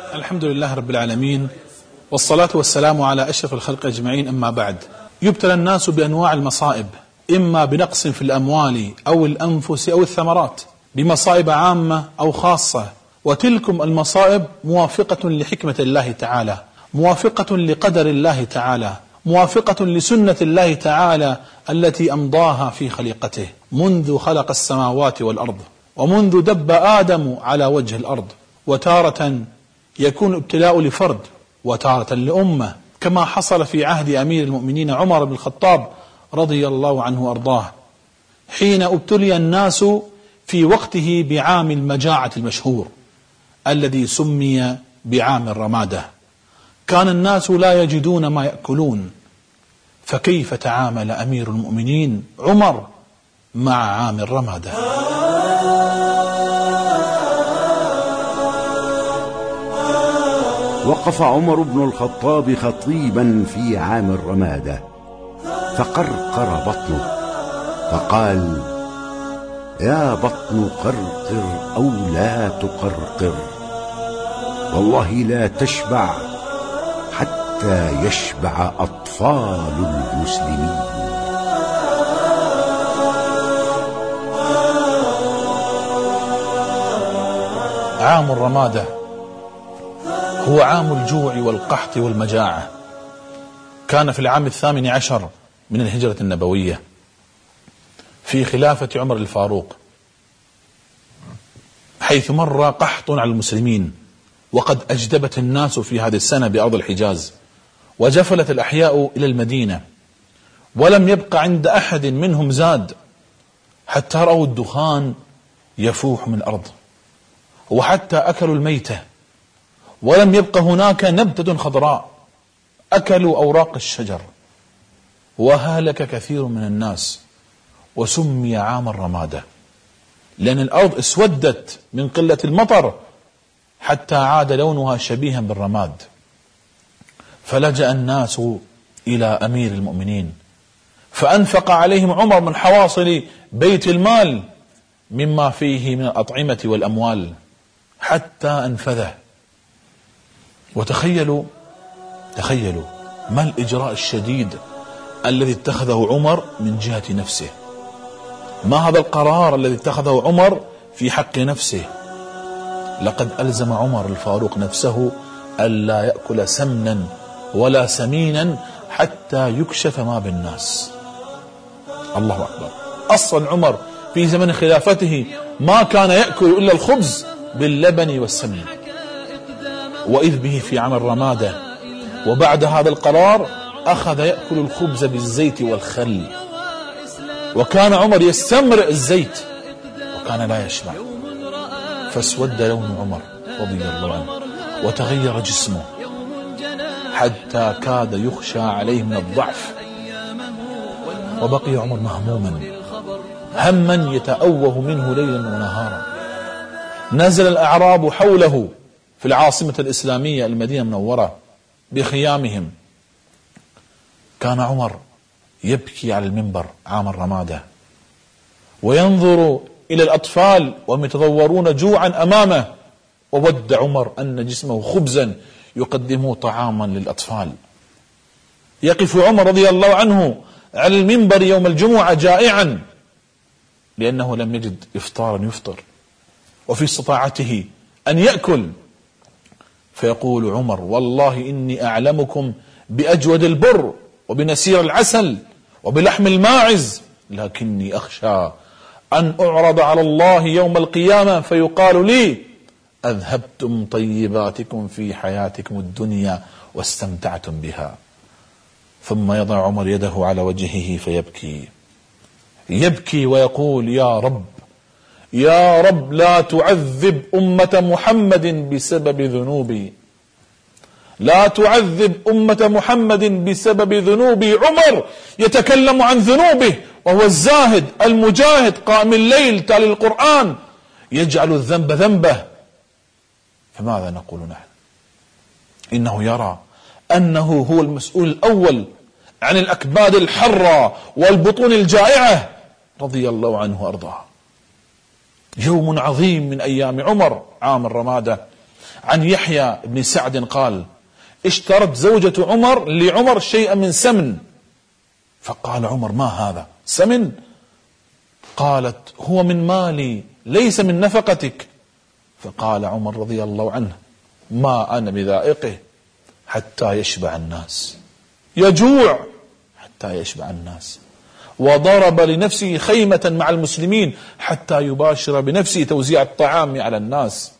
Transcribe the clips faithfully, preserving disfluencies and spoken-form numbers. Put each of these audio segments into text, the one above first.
الحمد لله رب العالمين، والصلاة والسلام على أشرف الخلق أجمعين. أما بعد، يبتلى الناس بأنواع المصائب، إما بنقص في الأموال أو الأنفس أو الثمرات، بمصائب عامة أو خاصة، وتلكم المصائب موافقة لحكمة الله تعالى، موافقة لقدر الله تعالى، موافقة لسنة الله تعالى التي أمضاها في خليقته منذ خلق السماوات والأرض، ومنذ دب آدم على وجه الأرض. وتارة يكون ابتلاء لفرد وتارة لأمة، كما حصل في عهد أمير المؤمنين عمر بن الخطاب رضي الله عنه وأرضاه، حين ابتلي الناس في وقته بعام المجاعة المشهور الذي سمي بعام الرمادة. كان الناس لا يجدون ما يأكلون، فكيف تعامل أمير المؤمنين عمر مع عام الرمادة؟ وقف عمر بن الخطاب خطيبا في عام الرمادة، فقرقر بطنه فقال: يا بطن قرقر أو لا تقرقر، والله لا تشبع حتى يشبع أطفال المسلمين. عام الرمادة هو عام الجوع والقحط والمجاعة. كان في العام الثامن عشر من الهجرة النبوية في خلافة عمر الفاروق، حيث مر قحط على المسلمين، وقد أجدبت الناس في هذه السنة بأرض الحجاز، وجفلت الأحياء إلى المدينة، ولم يبق عند أحد منهم زاد، حتى رأوا الدخان يفوح من الأرض، وحتى أكلوا الميتة، ولم يبق هناك نبتة خضراء، أكلوا أوراق الشجر، وهلك كثير من الناس. وسمي عام الرمادة لأن الأرض اسودت من قلة المطر حتى عاد لونها شبيها بالرماد. فلجأ الناس إلى أمير المؤمنين، فأنفق عليهم عمر من حواصل بيت المال مما فيه من الأطعمة والأموال حتى أنفذه. وتخيلوا تخيلوا ما الإجراء الشديد الذي اتخذه عمر من جهة نفسه، ما هذا القرار الذي اتخذه عمر في حق نفسه. لقد ألزم عمر الفاروق نفسه ألا يأكل سمنا ولا سمينا حتى يكشف ما بالناس. الله أكبر. أصلا عمر في زمن خلافته ما كان يأكل إلا الخبز باللبن والسمن، وإذ به في عام الرمادة وبعد هذا القرار أخذ يأكل الخبز بالزيت والخل. وكان عمر يستمرئ الزيت وكان لا يشبع، فاسود لون عمر رضي الله عنه وتغير جسمه حتى كاد يخشى عليه من الضعف. وبقي عمر مهموما هما يتأوه منه ليلا ونهارا. نزل الأعراب حوله في العاصمة الإسلامية المدينة المنورة بخيامهم. كان عمر يبكي على المنبر عام الرمادة وينظر إلى الأطفال وهم يتضورون جوعا أمامه، وود عمر أن جسمه خبزا يقدمه طعاما للأطفال. يقف عمر رضي الله عنه على المنبر يوم الجمعة جائعا لأنه لم يجد إفطارا يفطر، وفي استطاعته أن يأكل، فيقول عمر: والله إني أعلمكم بأجود البر وبنسير العسل وبلحم الماعز، لكني أخشى أن أعرض على الله يوم القيامة فيقال لي: أذهبتم طيباتكم في حياتكم الدنيا واستمتعتم بها. ثم يضع عمر يده على وجهه فيبكي يبكي ويقول: يا رب يا رب لا تعذب أمة محمد بسبب ذنوبي، لا تعذب أمة محمد بسبب ذنوبي. عمر يتكلم عن ذنوبه وهو الزاهد المجاهد قائم الليل تالي القرآن، يجعل الذنب ذنبه. فماذا نقول نحن؟ إنه يرى أنه هو المسؤول الأول عن الأكباد الحرة والبطون الجائعة رضي الله عنه وأرضاه. يوم عظيم من أيام عمر عام الرمادة عن يحيى بن سعد قال: اشترت زوجة عمر لعمر شيئا من سمن، فقال عمر: ما هذا؟ سمن؟ قالت: هو من مالي ليس من نفقتك. فقال عمر رضي الله عنه: ما أنا بذائقه حتى يشبع الناس، يجوع حتى يشبع الناس. وضرب لنفسه خيمة مع المسلمين حتى يباشر بنفسه توزيع الطعام على الناس.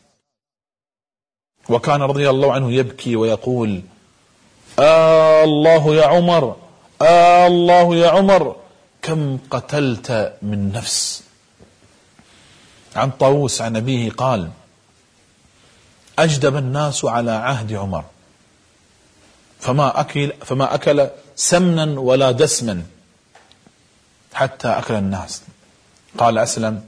وكان رضي الله عنه يبكي ويقول: آه الله يا عمر، آه الله يا عمر، كم قتلت من نفس. عن طاووس عن أبيه قال: أجدب الناس على عهد عمر، فما أكل, فما أكل سمنا ولا دسما حتى أكل الناس. قال أسلم: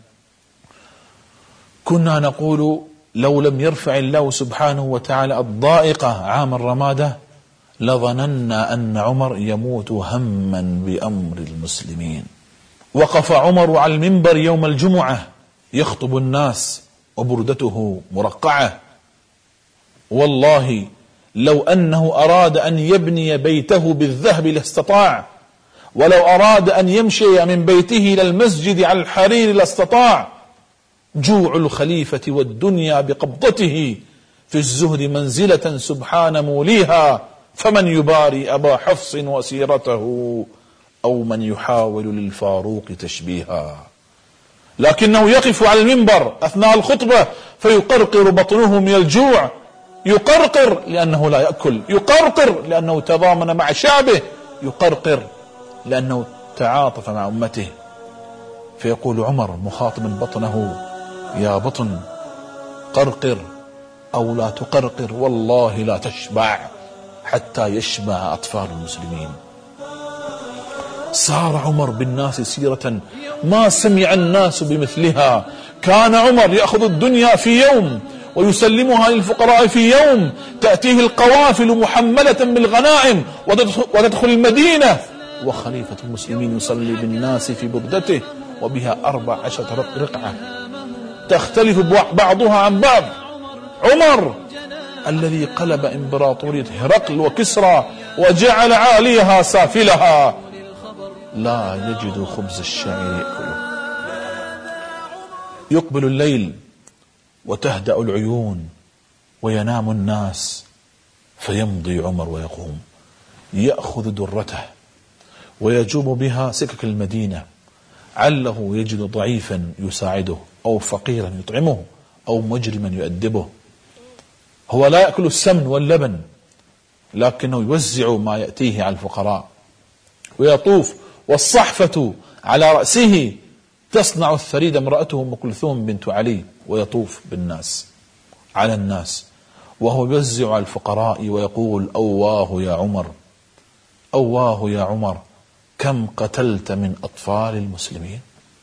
كنا نقول لو لم يرفع الله سبحانه وتعالى الضائقة عام الرمادة لظننا أن عمر يموت هما بأمر المسلمين. وقف عمر على المنبر يوم الجمعة يخطب الناس وبردته مرقعة: والله لو أنه أراد أن يبني بيته بالذهب لاستطاع، ولو أراد أن يمشي من بيته إلى المسجد على الحرير لاستطاع. جوع الخليفة والدنيا بقبضته، في الزهد منزلة سبحان موليها، فمن يباري أبا حفص وسيرته أو من يحاول للفاروق تشبيها. لكنه يقف على المنبر أثناء الخطبة فيقرقر بطنه من الجوع، يقرقر لأنه لا يأكل، يقرقر لأنه تضامن مع شعبه، يقرقر لأنه تعاطف مع أمته. فيقول عمر مخاطبا بطنه: يا بطن قرقر أو لا تقرقر، والله لا تشبع حتى يشبع أطفال المسلمين. سار عمر بالناس سيرة ما سمع الناس بمثلها. كان عمر يأخذ الدنيا في يوم ويسلمها للفقراء في يوم، تأتيه القوافل محملة بالغنائم وتدخل المدينة، وخليفة المسلمين يصلي بالناس في بردته وبها أربع عشرة رقعة تختلف بعضها عن بعض. عمر الذي قلب إمبراطورية هرقل وكسرى وجعل عاليها سافلها، لا يجد خبز الشعير يأكله. يقبل الليل وتهدأ العيون وينام الناس، فيمضي عمر ويقوم يأخذ درته ويجوب بها سكك المدينة، عله يجد ضعيفا يساعده أو فقيرا يطعمه أو مجرما يؤدبه. هو لا يأكل السمن واللبن، لكنه يوزع ما يأتيه على الفقراء، ويطوف والصحفة على رأسه. تصنع الثريد امرأته أم كلثوم بنت علي، ويطوف بالناس على الناس وهو يوزع على الفقراء ويقول: أواه يا عمر، أواه يا عمر، كم قتلت من أطفال المسلمين.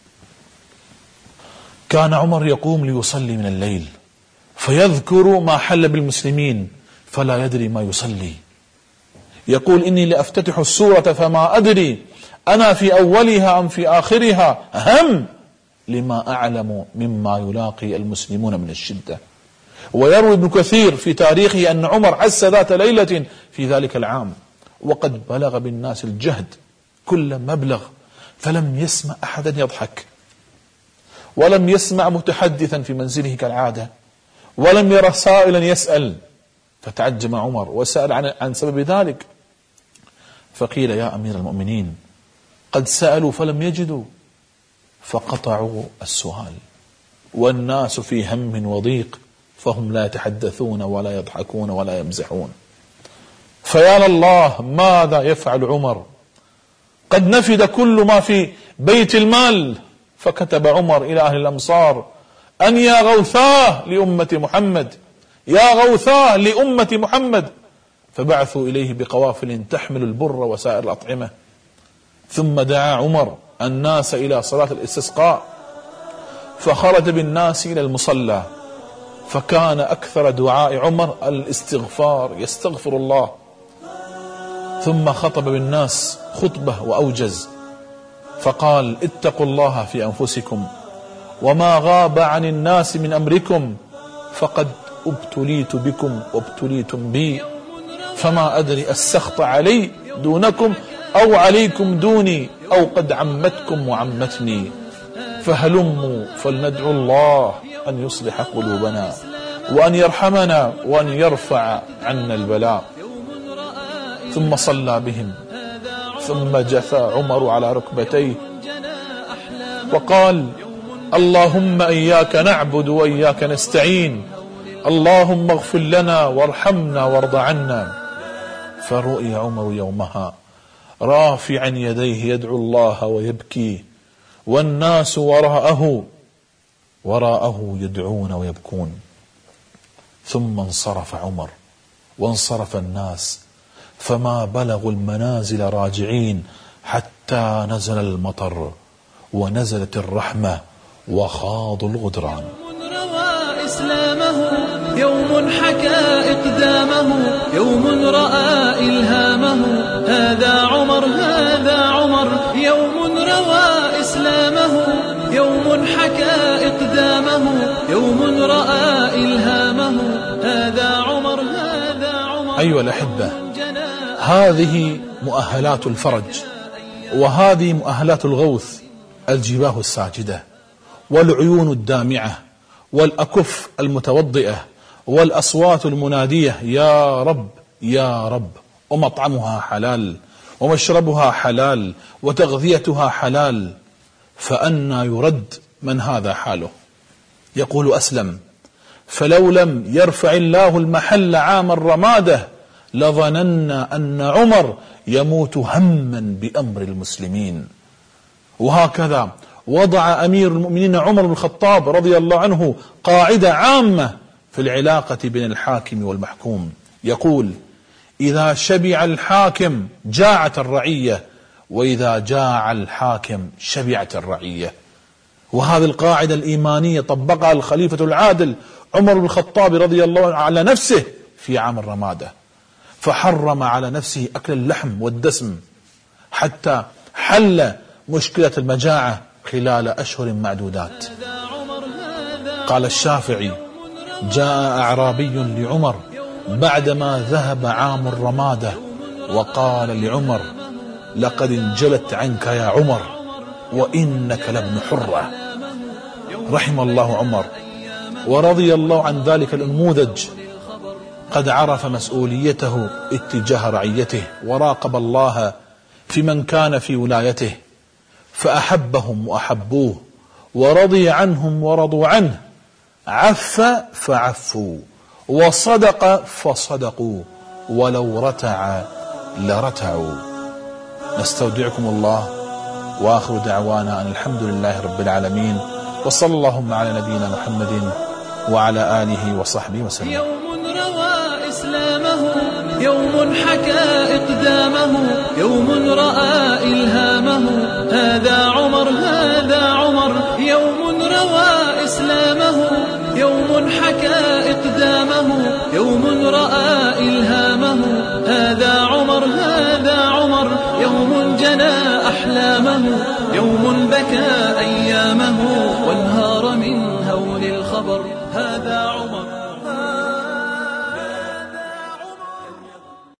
كان عمر يقوم ليصلي من الليل فيذكر ما حل بالمسلمين فلا يدري ما يصلي. يقول: إني لأفتتح السورة فما أدري أنا في أولها أم في آخرها، هم لما أعلم مما يلاقي المسلمون من الشدة. ويروي ابن كثير في تاريخه أن عمر عس ذات ليلة في ذلك العام وقد بلغ بالناس الجهد كل مبلغ، فلم يسمع أحدا يضحك، ولم يسمع متحدثا في منزله كالعادة، ولم يرى سائلا يسأل. فتعجم عمر وسأل عن, عن سبب ذلك، فقيل: يا أمير المؤمنين، قد سألوا فلم يجدوا، فقطعوا السؤال، والناس في هم وضيق، فهم لا يتحدثون ولا يضحكون ولا يمزحون. فيا لله ماذا يفعل عمر؟ قد نفد كل ما في بيت المال. فكتب عمر إلى أهل الأمصار أن يا غوثاه لأمة محمد، يا غوثاه لأمة محمد، فبعثوا إليه بقوافل تحمل البر وسائر الأطعمة. ثم دعا عمر الناس إلى صلاة الاستسقاء، فخرج بالناس إلى المصلى، فكان أكثر دعاء عمر الاستغفار، يستغفر الله. ثم خطب بالناس خطبة وأوجز، فقال: اتقوا الله في أنفسكم وما غاب عن الناس من أمركم، فقد ابتليت بكم وابتليتم بي، فما أدري السخط علي دونكم أو عليكم دوني، أو قد عمتكم وعمتني، فهلموا فلندعو الله أن يصلح قلوبنا وأن يرحمنا وأن يرفع عنا البلاء. ثم صلى بهم، ثم جثى عمر على ركبتيه وقال: اللهم إياك نعبد وإياك نستعين، اللهم اغفر لنا وارحمنا وارض عنا. فرؤي عمر يومها رافعا يديه يدعو الله ويبكي، والناس وراءه وراءه يدعون ويبكون. ثم انصرف عمر وانصرف الناس، فما بلغوا المنازل راجعين حتى نزل المطر ونزلت الرحمة وخاضوا الغدران. روى إسلامه يوم حكى إقدامه، يوم رأى إلهامه، هذا عمر هذا عمر. يوم روى إسلامه يوم حكى إقدامه، يوم رأى إلهامه، هذا عمر هذا عمر. أيها الأحبة، هذه مؤهلات الفرج، وهذه مؤهلات الغوث: الجباه الساجدة، والعيون الدامعة، والأكف المتوضئة، والأصوات المنادية: يا رب يا رب. ومطعمها حلال، ومشربها حلال، وتغذيتها حلال. فأنى يرد من هذا حاله؟ يقول أسلم: فلو لم يرفع الله المحل عام الرمادة لظننا أن عمر يموت هما بأمر المسلمين. وهكذا وضع أمير المؤمنين عمر بن الخطاب رضي الله عنه قاعدة عامة في العلاقة بين الحاكم والمحكوم، يقول: إذا شبع الحاكم جاعت الرعية، وإذا جاع الحاكم شبعت الرعية. وهذه القاعدة الإيمانية طبقها الخليفة العادل عمر بن الخطاب رضي الله عنه على نفسه في عام الرمادة، فحرم على نفسه أكل اللحم والدسم حتى حل مشكلة المجاعة خلال أشهر معدودات. قال الشافعي: جاء أعرابي لعمر بعدما ذهب عام الرمادة وقال لعمر: لقد انجلت عنك يا عمر وإنك لابن حرة. رحم الله عمر ورضي الله عن ذلك الأنموذج، قد عرف مسؤوليته اتجاه رعيته، وراقب الله في من كان في ولايته، فأحبهم وأحبوه، ورضي عنهم ورضوا عنه، عف فعفوا، وصدق فصدقوا، ولو رتع لرتعوا. نستودعكم الله، وآخر دعوانا أن الحمد لله رب العالمين، وصلى اللهم على نبينا محمد وعلى آله وصحبه وسلم. يوم روى إسلامه يوم حكى إقدامه، يوم رأى إلهامه، هذا عمر هذا عمر. يوم روى إسلامه يوم حكى إقدامه، يوم رأى إلهامه، هذا عمر هذا عمر. يوم جنى أحلامه، يوم بكى أيامه، وانهار من هول الخبر، هذا عمر.